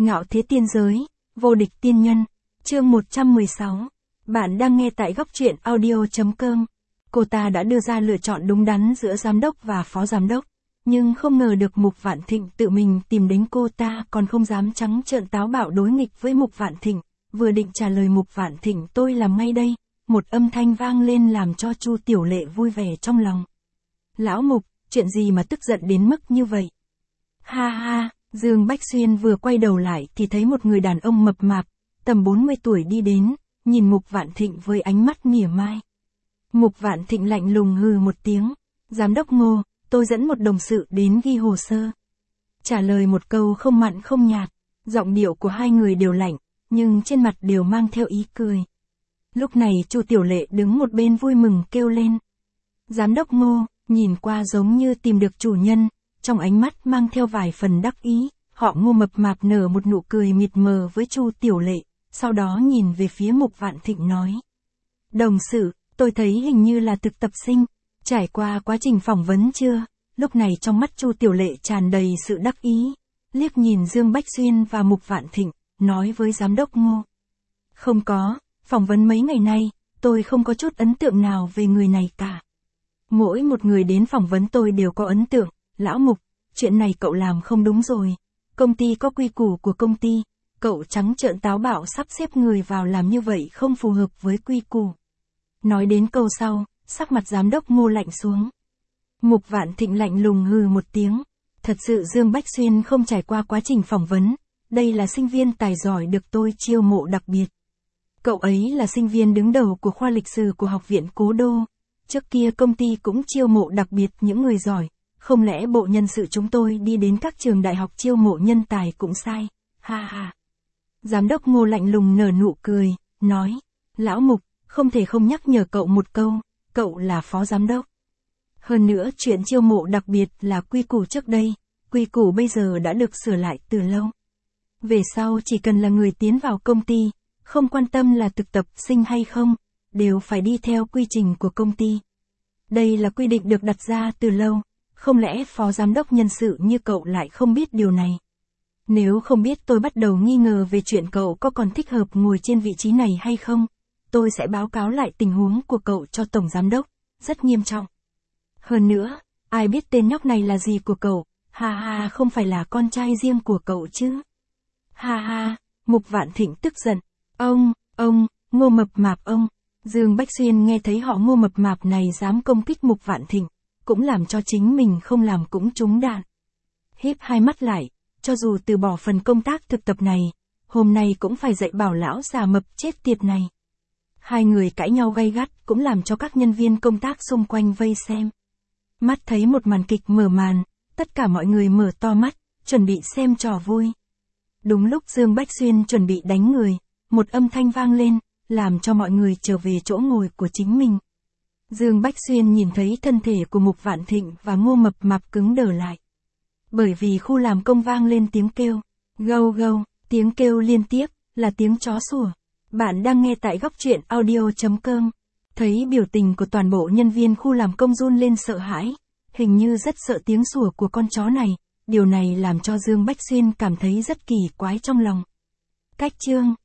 Ngạo thế tiên giới, vô địch tiên nhân, chương 116. Bạn đang nghe tại góc truyện audio.com. Cô ta đã đưa ra lựa chọn đúng đắn giữa giám đốc và phó giám đốc, nhưng không ngờ được Mục Vạn Thịnh tự mình tìm đến cô ta, còn không dám trắng trợn táo bạo đối nghịch với Mục Vạn Thịnh. Vừa định trả lời Mục Vạn Thịnh tôi làm ngay đây, một âm thanh vang lên làm cho Chu Tiểu Lệ vui vẻ trong lòng. Lão Mục, chuyện gì mà tức giận đến mức như vậy? Ha ha, Dương Bách Xuyên vừa quay đầu lại thì thấy một người đàn ông mập mạp, tầm 40 tuổi đi đến, nhìn Mục Vạn Thịnh với ánh mắt mỉa mai. Mục Vạn Thịnh lạnh lùng hừ một tiếng, giám đốc Ngô, tôi dẫn một đồng sự đến ghi hồ sơ. Trả lời một câu không mặn không nhạt, giọng điệu của hai người đều lạnh, nhưng trên mặt đều mang theo ý cười. Lúc này Chu Tiểu Lệ đứng một bên vui mừng kêu lên. Giám đốc Ngô, nhìn qua giống như tìm được chủ nhân, trong ánh mắt mang theo vài phần đắc ý, họ Ngô mập mạp nở một nụ cười mịt mờ với Chu Tiểu Lệ, sau đó nhìn về phía Mục Vạn Thịnh nói. Đồng sự, tôi thấy hình như là thực tập sinh, trải qua quá trình phỏng vấn chưa? Lúc này trong mắt Chu Tiểu Lệ tràn đầy sự đắc ý, liếc nhìn Dương Bách Xuyên và Mục Vạn Thịnh, nói với giám đốc Ngô. Không có, phỏng vấn mấy ngày nay, tôi không có chút ấn tượng nào về người này cả. Mỗi một người đến phỏng vấn tôi đều có ấn tượng, lão Mục, chuyện này cậu làm không đúng rồi. Công ty có quy củ của công ty, cậu trắng trợn táo bạo sắp xếp người vào làm như vậy không phù hợp với quy củ. Nói đến câu sau, sắc mặt giám đốc Ngô lạnh xuống. Mục Vạn Thịnh lạnh lùng hừ một tiếng. Thật sự Dương Bách Xuyên không trải qua quá trình phỏng vấn, đây là sinh viên tài giỏi được tôi chiêu mộ đặc biệt. Cậu ấy là sinh viên đứng đầu của khoa lịch sử của Học viện Cố Đô. Trước kia công ty cũng chiêu mộ đặc biệt những người giỏi, không lẽ bộ nhân sự chúng tôi đi đến các trường đại học chiêu mộ nhân tài cũng sai, ha ha. Giám đốc Ngô lạnh lùng nở nụ cười, nói, lão Mục, không thể không nhắc nhở cậu một câu, cậu là phó giám đốc. Hơn nữa chuyện chiêu mộ đặc biệt là quy củ trước đây, quy củ bây giờ đã được sửa lại từ lâu. Về sau chỉ cần là người tiến vào công ty, không quan tâm là thực tập sinh hay không, đều phải đi theo quy trình của công ty. Đây là quy định được đặt ra từ lâu, không lẽ phó giám đốc nhân sự như cậu lại không biết điều này? Nếu không biết tôi bắt đầu nghi ngờ về chuyện cậu có còn thích hợp ngồi trên vị trí này hay không, tôi sẽ báo cáo lại tình huống của cậu cho tổng giám đốc, rất nghiêm trọng. Hơn nữa, ai biết tên nhóc này là gì của cậu, ha ha, không phải là con trai riêng của cậu chứ? Ha ha, Mục Vạn Thịnh tức giận, ông, Ngô mập mạp ông. Dương Bách Xuyên nghe thấy họ Ngô mập mạp này dám công kích Mục Vạn Thịnh, cũng làm cho chính mình không làm cũng trúng đạn. Híp hai mắt lại, cho dù từ bỏ phần công tác thực tập này, hôm nay cũng phải dạy bảo lão già mập chết tiệt này. Hai người cãi nhau gay gắt cũng làm cho các nhân viên công tác xung quanh vây xem. Mắt thấy một màn kịch mở màn, tất cả mọi người mở to mắt, chuẩn bị xem trò vui. Đúng lúc Dương Bách Xuyên chuẩn bị đánh người, một âm thanh vang lên, làm cho mọi người trở về chỗ ngồi của chính mình. Dương Bách Xuyên nhìn thấy thân thể của Mục Vạn Thịnh và Ngô mập mạp cứng đờ lại. Bởi vì khu làm công vang lên tiếng kêu, gâu gâu, tiếng kêu liên tiếp, là tiếng chó sủa. Bạn đang nghe tại góc truyện audio.com. Thấy biểu tình của toàn bộ nhân viên khu làm công run lên sợ hãi, hình như rất sợ tiếng sủa của con chó này, điều này làm cho Dương Bách Xuyên cảm thấy rất kỳ quái trong lòng. Cách chương